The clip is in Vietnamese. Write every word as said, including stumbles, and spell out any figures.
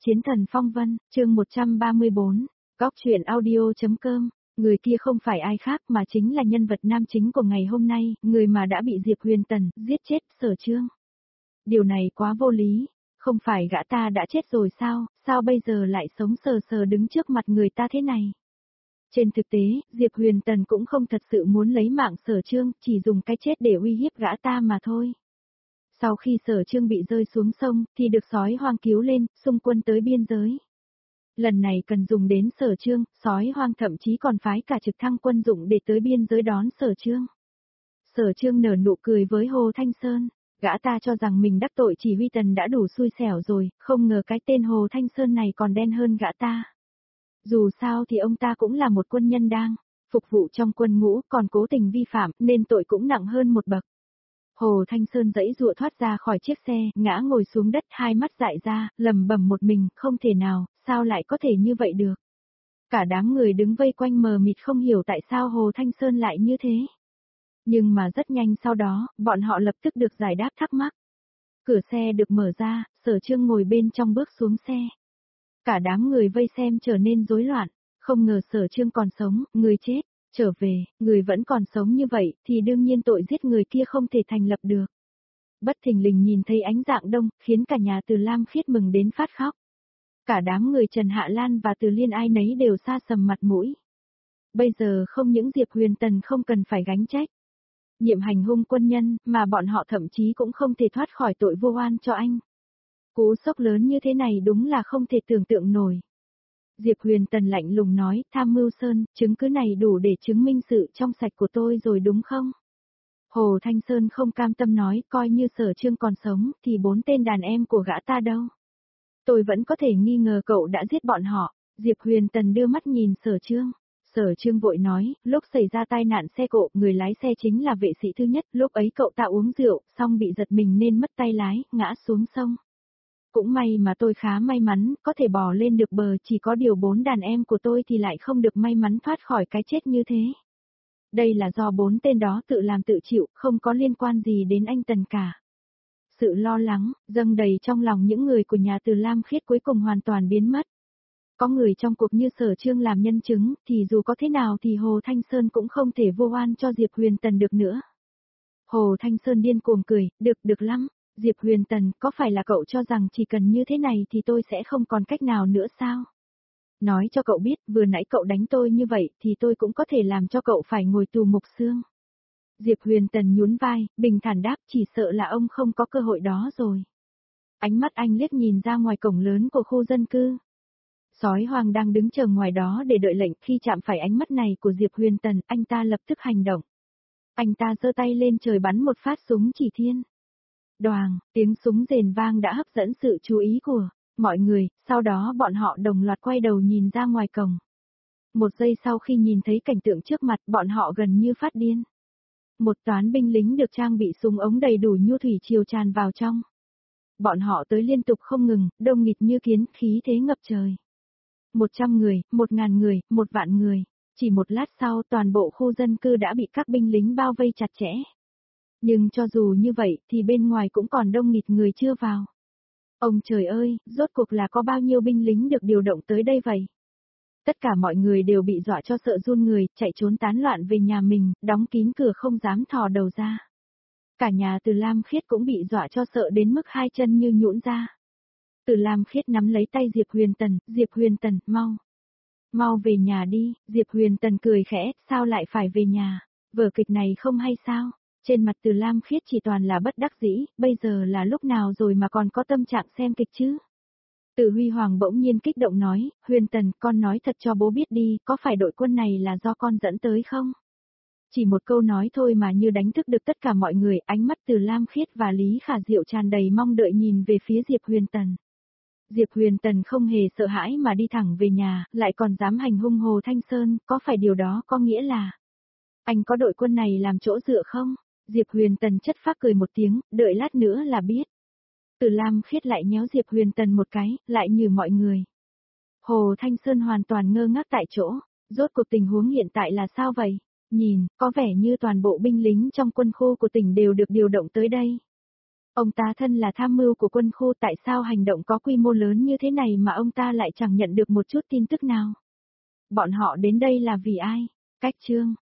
Chiến thần phong vân, chương một trăm ba mươi bốn, Góc truyện audio.com, người kia không phải ai khác mà chính là nhân vật nam chính của ngày hôm nay, người mà đã bị Diệp Huyền Tần giết chết, Sở Chương. Điều này quá vô lý, không phải gã ta đã chết rồi sao, sao bây giờ lại sống sờ sờ đứng trước mặt người ta thế này? Trên thực tế, Diệp Huyền Tần cũng không thật sự muốn lấy mạng Sở Chương, chỉ dùng cái chết để uy hiếp gã ta mà thôi. Sau khi Sở Chương bị rơi xuống sông, thì được sói hoang cứu lên, xung quân tới biên giới. Lần này cần dùng đến Sở Chương, sói hoang thậm chí còn phái cả trực thăng quân dụng để tới biên giới đón Sở Chương. Sở Chương nở nụ cười với Hồ Thanh Sơn, gã ta cho rằng mình đắc tội chỉ huy Tần đã đủ xui xẻo rồi, không ngờ cái tên Hồ Thanh Sơn này còn đen hơn gã ta. Dù sao thì ông ta cũng là một quân nhân đang phục vụ trong quân ngũ, còn cố tình vi phạm nên tội cũng nặng hơn một bậc. Hồ Thanh Sơn giãy giụa thoát ra khỏi chiếc xe, ngã ngồi xuống đất, hai mắt dại ra, lẩm bẩm một mình, không thể nào, sao lại có thể như vậy được. Cả đám người đứng vây quanh mờ mịt không hiểu tại sao Hồ Thanh Sơn lại như thế. Nhưng mà rất nhanh sau đó, bọn họ lập tức được giải đáp thắc mắc. Cửa xe được mở ra, Sở Chương ngồi bên trong bước xuống xe. Cả đám người vây xem trở nên rối loạn, không ngờ Sở Chương còn sống, người chết. Trở về, người vẫn còn sống như vậy, thì đương nhiên tội giết người kia không thể thành lập được. Bất thình lình nhìn thấy ánh dạng đông, khiến cả nhà Từ Lam Khiết mừng đến phát khóc. Cả đám người Trần Hạ Lan và Từ Liên ai nấy đều sa sầm mặt mũi. Bây giờ không những Diệp Huyền Tần không cần phải gánh trách nhiệm hành hung quân nhân, mà bọn họ thậm chí cũng không thể thoát khỏi tội vô oan cho anh. Cú sốc lớn như thế này đúng là không thể tưởng tượng nổi. Diệp Huyền Tần lạnh lùng nói, Tham Mưu Sơn, chứng cứ này đủ để chứng minh sự trong sạch của tôi rồi đúng không? Hồ Thanh Sơn không cam tâm nói, coi như Sở Chương còn sống, thì bốn tên đàn em của gã ta đâu? Tôi vẫn có thể nghi ngờ cậu đã giết bọn họ. Diệp Huyền Tần đưa mắt nhìn Sở Chương. Sở Chương vội nói, lúc xảy ra tai nạn xe cộ, người lái xe chính là vệ sĩ thứ nhất, lúc ấy cậu ta uống rượu, xong bị giật mình nên mất tay lái, ngã xuống sông. Cũng may mà tôi khá may mắn, có thể bò lên được bờ, chỉ có điều bốn đàn em của tôi thì lại không được may mắn thoát khỏi cái chết như thế. Đây là do bốn tên đó tự làm tự chịu, không có liên quan gì đến anh Tần cả. Sự lo lắng, dâng đầy trong lòng những người của nhà Từ Lam Khiết cuối cùng hoàn toàn biến mất. Có người trong cuộc như Sở Chương làm nhân chứng, thì dù có thế nào thì Hồ Thanh Sơn cũng không thể vô oan cho Diệp Huyền Tần được nữa. Hồ Thanh Sơn điên cuồng cười, được, được lắm. Diệp Huyền Tần, có phải là cậu cho rằng chỉ cần như thế này thì tôi sẽ không còn cách nào nữa sao? Nói cho cậu biết, vừa nãy cậu đánh tôi như vậy thì tôi cũng có thể làm cho cậu phải ngồi tù mục xương. Diệp Huyền Tần nhún vai, bình thản đáp, chỉ sợ là ông không có cơ hội đó rồi. Ánh mắt anh liếc nhìn ra ngoài cổng lớn của khu dân cư. Sói hoang đang đứng chờ ngoài đó để đợi lệnh, khi chạm phải ánh mắt này của Diệp Huyền Tần, anh ta lập tức hành động. Anh ta giơ tay lên trời bắn một phát súng chỉ thiên. Đoàng, tiếng súng rền vang đã hấp dẫn sự chú ý của mọi người, sau đó bọn họ đồng loạt quay đầu nhìn ra ngoài cổng. Một giây sau khi nhìn thấy cảnh tượng trước mặt, bọn họ gần như phát điên. Một toán binh lính được trang bị súng ống đầy đủ nhu thủy triều tràn vào trong. Bọn họ tới liên tục không ngừng, đông nghịt như kiến, khí thế ngập trời. Một trăm người, một ngàn người, một vạn người. Chỉ một lát sau toàn bộ khu dân cư đã bị các binh lính bao vây chặt chẽ. Nhưng cho dù như vậy thì bên ngoài cũng còn đông nghịt người chưa vào. Ông trời ơi, rốt cuộc là có bao nhiêu binh lính được điều động tới đây vậy? Tất cả mọi người đều bị dọa cho sợ run người, chạy trốn tán loạn về nhà mình, đóng kín cửa không dám thò đầu ra. Cả nhà Từ Lam Khiết cũng bị dọa cho sợ đến mức hai chân như nhũn ra. Từ Lam Khiết nắm lấy tay Diệp Huyền Tần, Diệp Huyền Tần, mau. Mau về nhà đi, Diệp Huyền Tần cười khẽ, sao lại phải về nhà, vở kịch này không hay sao? Trên mặt Từ Lam Khiết chỉ toàn là bất đắc dĩ, bây giờ là lúc nào rồi mà còn có tâm trạng xem kịch chứ? Từ Huy Hoàng bỗng nhiên kích động nói, Huyền Tần, con nói thật cho bố biết đi, có phải đội quân này là do con dẫn tới không? Chỉ một câu nói thôi mà như đánh thức được tất cả mọi người, ánh mắt Từ Lam Khiết và Lý Khả Diệu tràn đầy mong đợi nhìn về phía Diệp Huyền Tần. Diệp Huyền Tần không hề sợ hãi mà đi thẳng về nhà, lại còn dám hành hung Hồ Thanh Sơn, có phải điều đó có nghĩa là anh có đội quân này làm chỗ dựa không? Diệp Huyền Tần chất phác cười một tiếng, đợi lát nữa là biết. Từ Lam Khiết lại nhéo Diệp Huyền Tần một cái, lại như mọi người. Hồ Thanh Sơn hoàn toàn ngơ ngác tại chỗ, rốt cuộc tình huống hiện tại là sao vậy? Nhìn, có vẻ như toàn bộ binh lính trong quân khu của tỉnh đều được điều động tới đây. Ông ta thân là tham mưu của quân khu, tại sao hành động có quy mô lớn như thế này mà ông ta lại chẳng nhận được một chút tin tức nào? Bọn họ đến đây là vì ai? Cách Trương